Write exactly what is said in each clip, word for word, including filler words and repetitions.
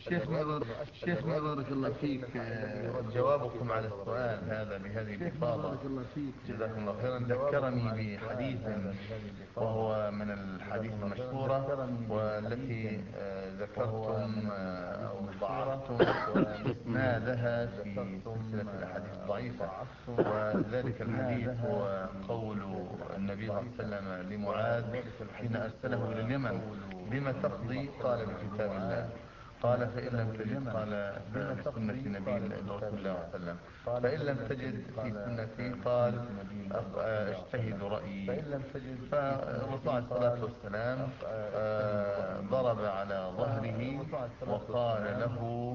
شيخنا بارك شيخنا بارك الله فيك، جوابكم على السؤال هذا بهذه الإفاضة جزاكم الله خيرا ذكرني بحديث وهو من الحديث المشهورة والتي ذكرتم أو ضعفتم إسنادها في سلسلة الأحاديث الضعيفة، وذلك الحديث هو قول النبي صلى الله عليه وسلم لمعاذ حين أرسله إلى اليمن: بما تقضي؟ قال: بكتاب الله. قال: فإن لم تجد؟ قال: فبسنة نبي رسول الله صلى الله عليه وسلم. فإن لم تجد في سنتي؟ قال: اجتهد رأيي. فالرسول عليه الصلاة والسلام ضرب على ظهره وقال له: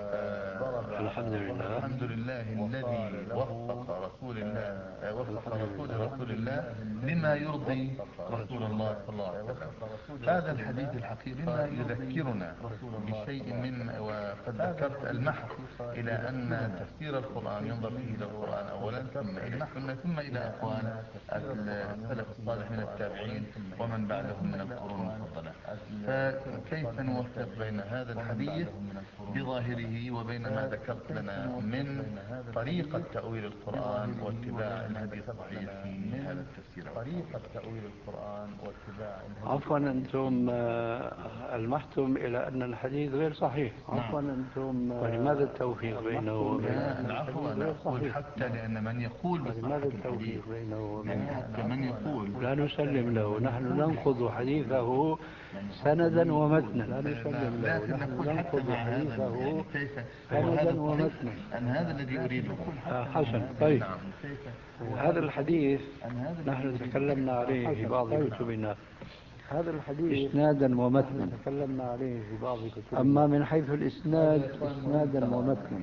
الحمد لله الحمد لله الذي وفق رسول الله وفق رسول رسول الله لما يرضي رسول الله صلى الله عليه وسلم. هذا الحديث الحقيقة يذكرنا بشيء من، وقد ذكرت المحك إلى أن تفسير القرآن ينظر فيه إلى القرآن أولا، ثم إلى السنة، ثم إلى أقوال السلف الصالح من التابعين ومن بعدهم من القرون المفضلة. فكيف نوفق بين هذا الحديث بظاهره وبين ما ذكرت لنا من طريقة تأويل القرآن واتباع الهدي الصحيح في هذا التفسير؟ طريقة تأويل القرآن واتباع الهدي. عفوا أنتم ألمحتم إلى أن الحديث غير صحيح. عفوا أنتم ولماذا التوفيق بينه وبين العفو؟ أنا أقول حتى لأن من يقول بصحة الحديث، يعني حتى من يقول لا نسلم له، نحن ننقض حديثه سندا ومتنا. لا نسلم له، لكن نحن نقول حتى ننقض مع هذا حديثه يعني كيف سندا ومتنا. أن هذا الذي أريده. آه حسن. طيب، نعم. هذا الحديث نحن تكلمنا عليه في بعض كتبنا، هذا الحديث إسنادا ومتنا تكلمنا عليه في بعض كتبنا. أما من حيث الإسناد إسنادا ومتنا،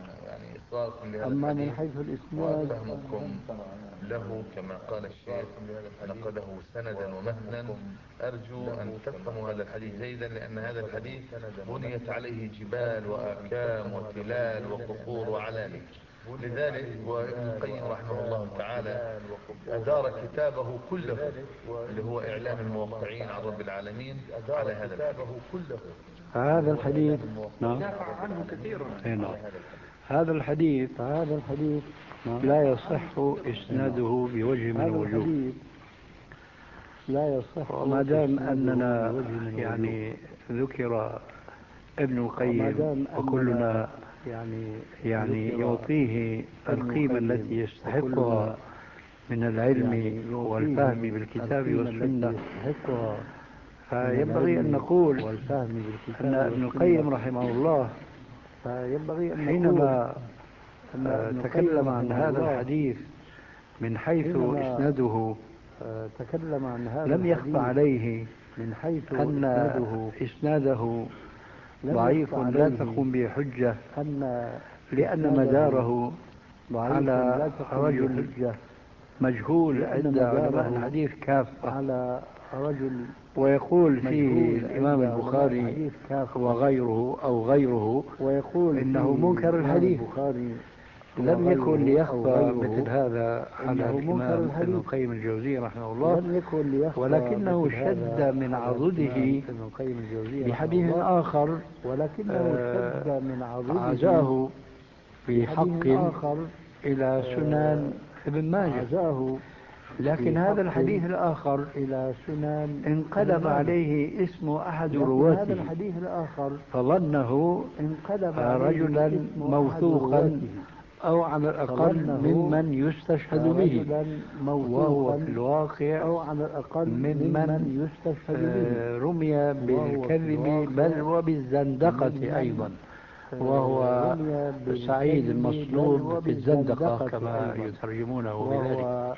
يعني أما من حيث الإسناد فهمكم له كما قال الشيخ نقله سندا ومتنا. أرجو أن تفهموا هذا الحديث جيدا، لأن هذا الحديث بنيت عليه جبال وآكام وتلال وقصور وعلالي. لذلك وابن القيم رحمه الله تعالى أدار كتابه كله اللي هو إعلام الموقعين عن رب العالمين على هذا الحديث. هذا الحديث نعم عنه كثيرا. نعم. هذا الحديث هذا الحديث لا يصح إسناده بوجه من الوجوه، لا يصح. وما دام أننا يعني ذكر ابن القيم وكلنا يعني يعني يعطيه القيمة التي يستحقها من العلم والفهم بالكتاب والسنة، فينبغي أن نقول أن ابن القيم رحمه الله حينما تكلم عن هذا الحديث من حيث إسناده لم يخفى عليه أن إسناده ضعيف لا تقوم به حجة، لأن مداره على رجل مجهول عند علماء الحديث كافة. ويقول فيه الإمام البخاري وغيره أو غيره إنه منكر الحديث. لم يكن ليخفى مثل هذا على الإمام ابن القيم الجوزي رحمه الله، ولكنه شد من عضده بحديث آخر عزاه في حق إلى سنن ابن ماجه. لكن هذا الحديث الآخر انقلب عليه اسم أحد رواته فظنه رجلا موثوقا أو على الأقل ممن يستشهد به، وهو في الواقع ممن رمي بالكذب بل وبالزندقة أيضا، وهو سعيد المصلوب بالزندقة كما يترجمونه بذلك.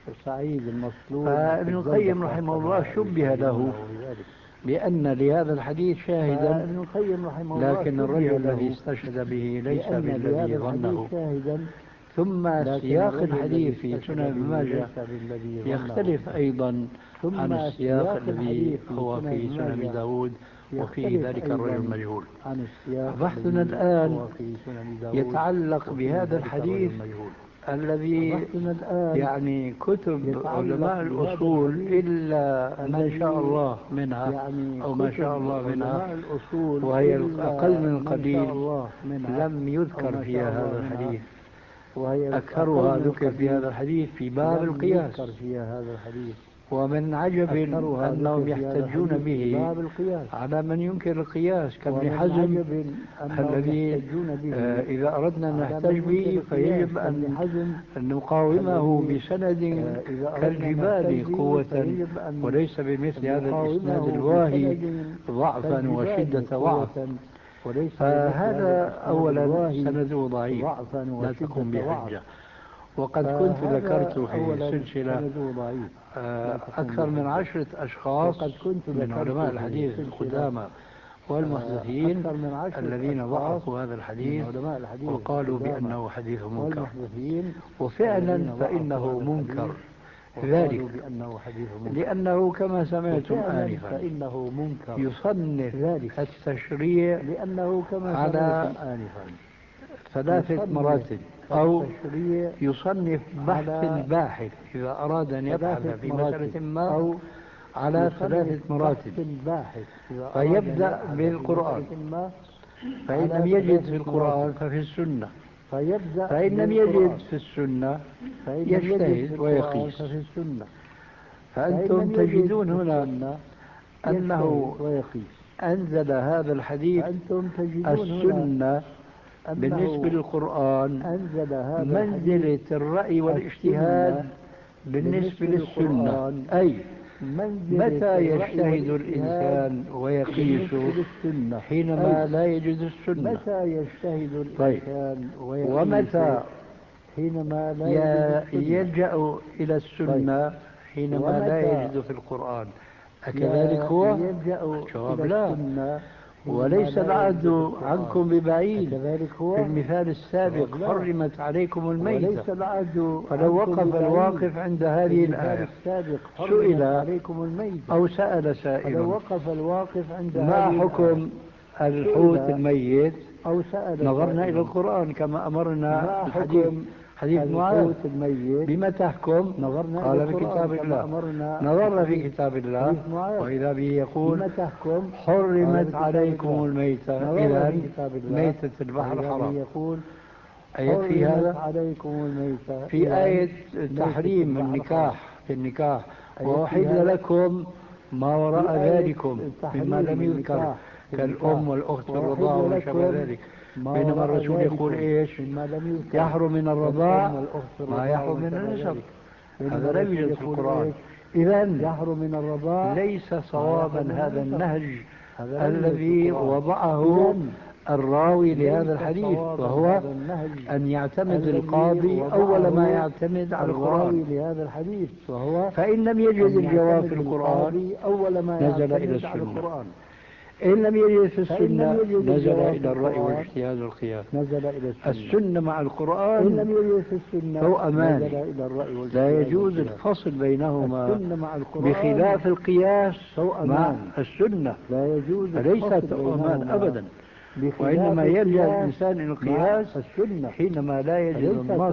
فابن القيم رحمه الله شبه له بأن لهذا الحديث شاهدا، لكن الرجل الذي استشهد به ليس بالذي ظنه. ثم سياق الحديث في سنن ابن ماجه يختلف أيضا عن السياق الذي هو في سنن ابي داود وفيه ذلك الرجل المجهول. بحثنا الآن يتعلق بهذا الحديث الذي يعني كتب علماء الأصول إلا ما شاء الله منها يعني أو ما شاء الله منها وهي أقل من قليل لم يذكر فيها هذا الحديث، أكثرها ذكر في هذا الحديث في باب القياس. ومن عجب أنهم يحتجون به على من ينكر القياس كابن حزم الذي إذا أردنا أن نحتج به فيجب أن نقاومه بسند كالجبال قوة وليس بمثل هذا الإسناد الواهي ضعفا وشدة ضعف. فهذا أولا سنده ضعيف لا تقوم بحجة. وقد كنت ذكرت في السلسلة أكثر من عشرة أشخاص من علماء الحديث القدامى والمحدثين الذين ضعفوا هذا الحديث وقالوا بأنه حديث منكر، وفعلا فإنه منكر ذلك لأنه كما سمعتم آنفا يصنف التشريع على ثلاثة مراتب، أو يصنف بحث الباحث إذا أراد أن يبحث في مسألة ما على ثلاثة مراتب. فيبدأ بالقرآن، فإن لم يجد في القرآن ففي السنة، فإن لم يجد في السنة يجتهد ويقيس. فأنتم تجدون هنا أنه أنزل هذا الحديث السنة بالنسبة للقرآن منزلة الرأي والاجتهاد بالنسبة للسنة، أي متى يجتهد الإنسان ويقيس؟ حينما لا يجد السنة. طيب، ومتى يلجأ إلى السنة؟ حينما لا يجد في القرآن. أكذلك هو؟ الجواب لا، وليس العهد عنكم ببعيد. في المثال السابق حرمت عليكم الميتة، فلو وقف الواقف عند هذه الآية سئل أو سأل سائل ما حكم الحوت الميت؟ نظرنا إلى القرآن كما أمرنا الحديث حديث معاذ بما تحكم؟ قال بكتاب الله. نظرنا في كتاب الله وإذا به يقول حرمت عليكم الميتة، إذا ميتة البحر حرام. آية في هذا في آية تحريم النكاح في النكاح وأحل لكم ما وراء ذلكم مما لم يذكر كالأم والأخت والرضاعة وما شابه ذلك. بينما الرسول يقول إيش؟ يحرم من الرضاع ما يحرم من النسب. هذا لا يوجد في القرآن. إذن ليس صوابا هذا النهج الذي وضعه الراوي لهذا الحديث، وهو أن يعتمد القاضي أول ما يعتمد على القرآن. فإن لم يجد الجواب في القرآن نزل إلى السنة، إن لم يجد في السنة نزل إلى الرأي والاجتهاد والقياس. السنة مع القرآن هو أمان، لا يجوز الفصل بينهما، بخلاف القياس مع السنة فليست أمان أبدا. وإنما يلجأ الإنسان إلى القياس حينما لا يجد النص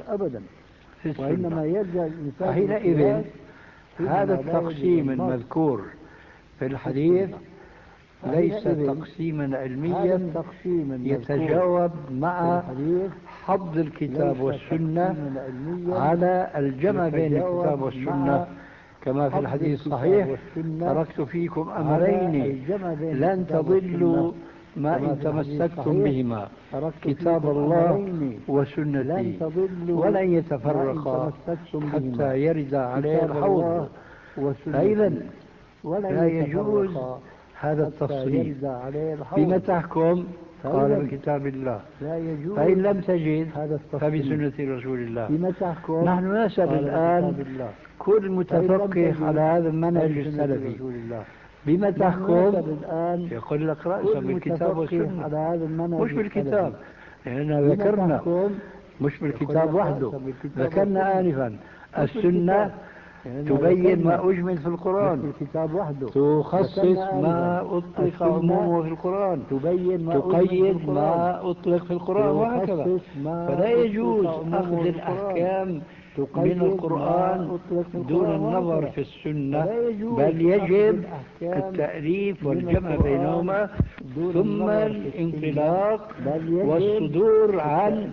في السنة. فحينئذ هذا التقسيم المذكور في الحديث ليس تقسيما علميا يتجاوب مع حفظ الكتاب والسنة على الجمع بين الكتاب والسنة، كما في الحديث الصحيح تركت فيكم أمرين لن تضلوا ما إن تمسكتم بهما، كتاب الله وسنتي، ولن يتفرقا حتى يرد عليه الحوض. فإذا لا يجوز هذا التفصيل. بما تحكم؟ قال بكتاب الله. فإن لم تجد فبسنة رسول الله. نحن نسأل الآن كل متفقه على هذا المنهج السلفي بما تحكم؟ يقول لك رأسا بالكتاب والسنة، مش بالكتاب. لأننا ذكرنا مش بالكتاب وحده، ذكرنا آنفا السنة تبين ما أجمل في القرآن، الكتاب وحده تخصص ما أطلق عمومه في القرآن، تبين ما تقيد ما أطلق في القرآن، وهكذا. فلا يجوز أخذ الأحكام من القرآن دون النظر في السنة، بل يجب التأليف والجمع بينهما، ثم الانطلاق والصدور عن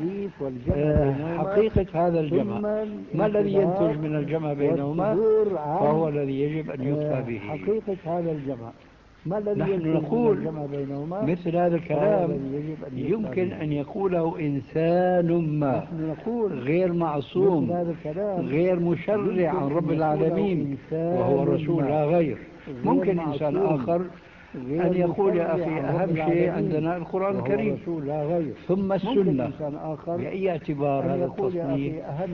حقيقة هذا الجمع. ما الذي ينتج من الجمع بينهما فهو الذي يجب أن يكفى به. حقيقة هذا الجمع نحن نقول مثل هذا الكلام يمكن أن يقوله إنسان ما غير معصوم غير مشرع عن رب العالمين وهو الرسول لا غير. ممكن إنسان آخر أن يقول يا أخي أهم شيء عندنا القرآن الكريم ثم السنة. بأي اعتبار هذا التصنيف؟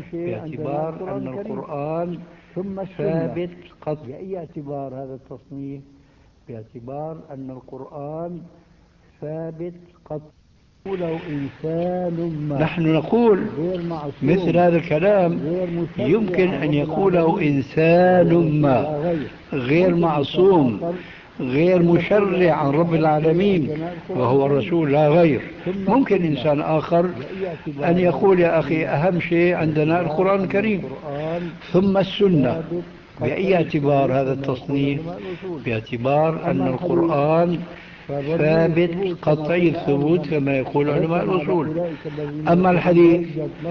باعتبار أن القرآن ثابت قط. بأي اعتبار هذا التصنيف؟ باعتبار أن القرآن ثابت قط. لو إنسان ما نحن نقول مثل هذا الكلام يمكن أن يقوله إنسان ما غير معصوم غير مشرع عن رب العالمين وهو الرسول لا غير. ممكن إنسان آخر أن يقول يا أخي أهم شيء عندنا القرآن الكريم ثم السنة. بأي اعتبار هذا التصنيف؟ باعتبار أن القرآن ثابت قطعي الثبوت كما يقول علماء الأصول. أما الحديث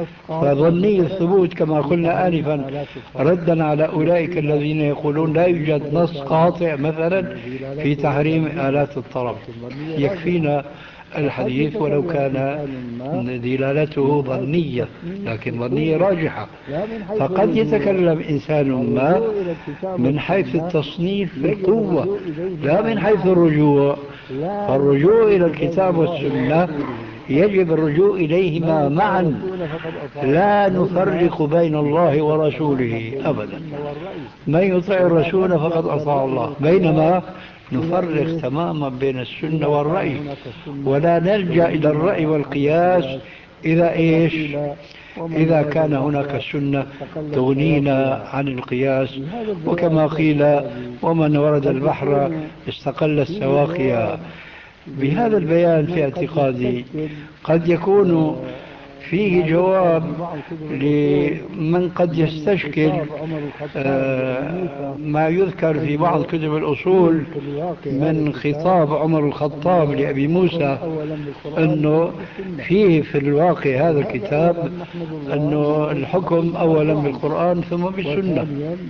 فظني الثبوت كما قلنا آنفا ردا على أولئك الذين يقولون لا يوجد نص قاطع مثلا في تحريم آلات الطرب. يكفينا الحديث ولو كان دلالته ظنية لكن ظنية راجحة. فقد يتكلم إنسان ما من حيث التصنيف في القوة لا من حيث الرجوع. فالرجوع إلى الكتاب والسنة يجب الرجوع إليهما معا، لا نفرق بين الله ورسوله أبدا. من يطع الرسول فقد أطاع الله، بينما نفرق تماما بين السنة والرأي ولا نلجأ إلى الرأي والقياس إذا إيش؟ إذا كان هناك السنة تغنينا عن القياس. وكما قيل ومن ورد البحر استقل السواقيا. بهذا البيان في اعتقادي قد يكون فيه جواب لمن قد يستشكل ما يذكر في بعض كتب الأصول من خطاب عمر الخطاب لأبي موسى أنه فيه في الواقع هذا الكتاب أنه الحكم أولا بالقرآن ثم بالسنة.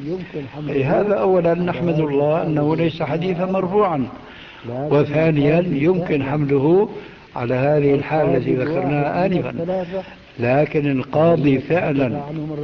هذا أولا نحمد الله أنه ليس حديثا مرفوعا، وثانيا يمكن حمله على هذه الحالة التي ذكرناها آنفا. لكن القاضي فعلا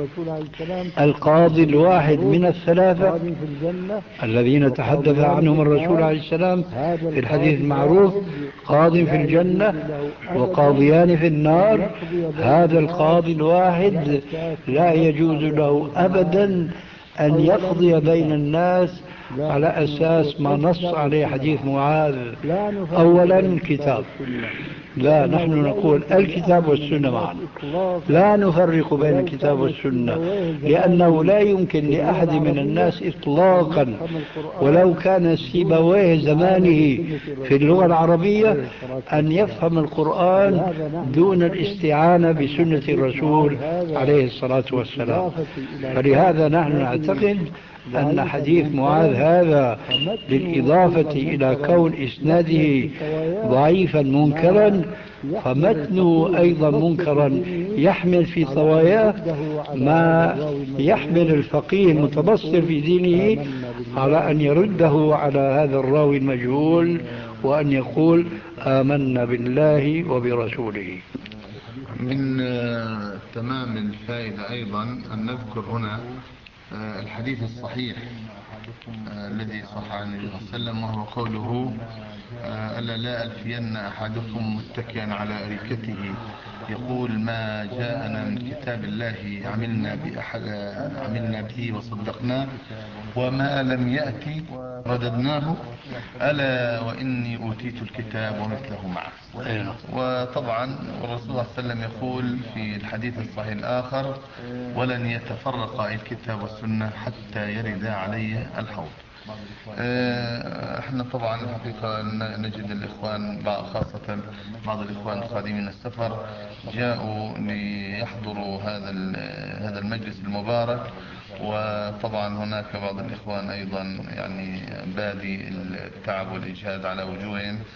القاضي الواحد من الثلاثة الذين تحدث عنهم الرسول عليه السلام في الحديث المعروف قاض في الجنة وقاضيان في النار، هذا القاضي الواحد لا يجوز له أبدا أن يقضي بين الناس على أساس ما نص عليه حديث معاذ. أولا الكتاب، لا نحن نقول الكتاب والسنة معا، لا نفرق بين الكتاب والسنة، لأنه لا يمكن لأحد من الناس إطلاقا ولو كان سيبويه زمانه في اللغة العربية أن يفهم القرآن دون الاستعانة بسنة الرسول عليه الصلاة والسلام. فلهذا نحن نعتقد أن حديث معاذ هذا بالإضافة إلى كون إسناده ضعيفا منكرا فمتنه أيضا منكرا يحمل في طواياه ما يحمل الفقيه المتبصر في دينه على أن يرده على هذا الراوي المجهول وأن يقول آمنا بالله وبرسوله. من تمام الفائدة أيضا أن نذكر هنا الحديث الصحيح الذي صح عن النبي صلى الله عليه وسلم وهو قوله ألا لا ألفين أحدكم متكئا على أريكته يقول ما جاءنا من كتاب الله عملنا بأحد عملنا به وصدقناه وما لم يأتي رددناه ألا وإني أوتيت الكتاب ومثله معه. وطبعا الرسول صلى الله عليه وسلم يقول في الحديث الصحيح الآخر ولن يتفرق الكتاب والسنة والسنة حتى يرد علي الحوض. آه، احنا طبعا الحقيقة نجد الإخوان خاصة بعض الإخوان القادمين من السفر جاءوا ليحضروا هذا هذا المجلس المبارك، وطبعا هناك بعض الإخوان أيضا يعني بادي التعب والإجهاد على وجوههم.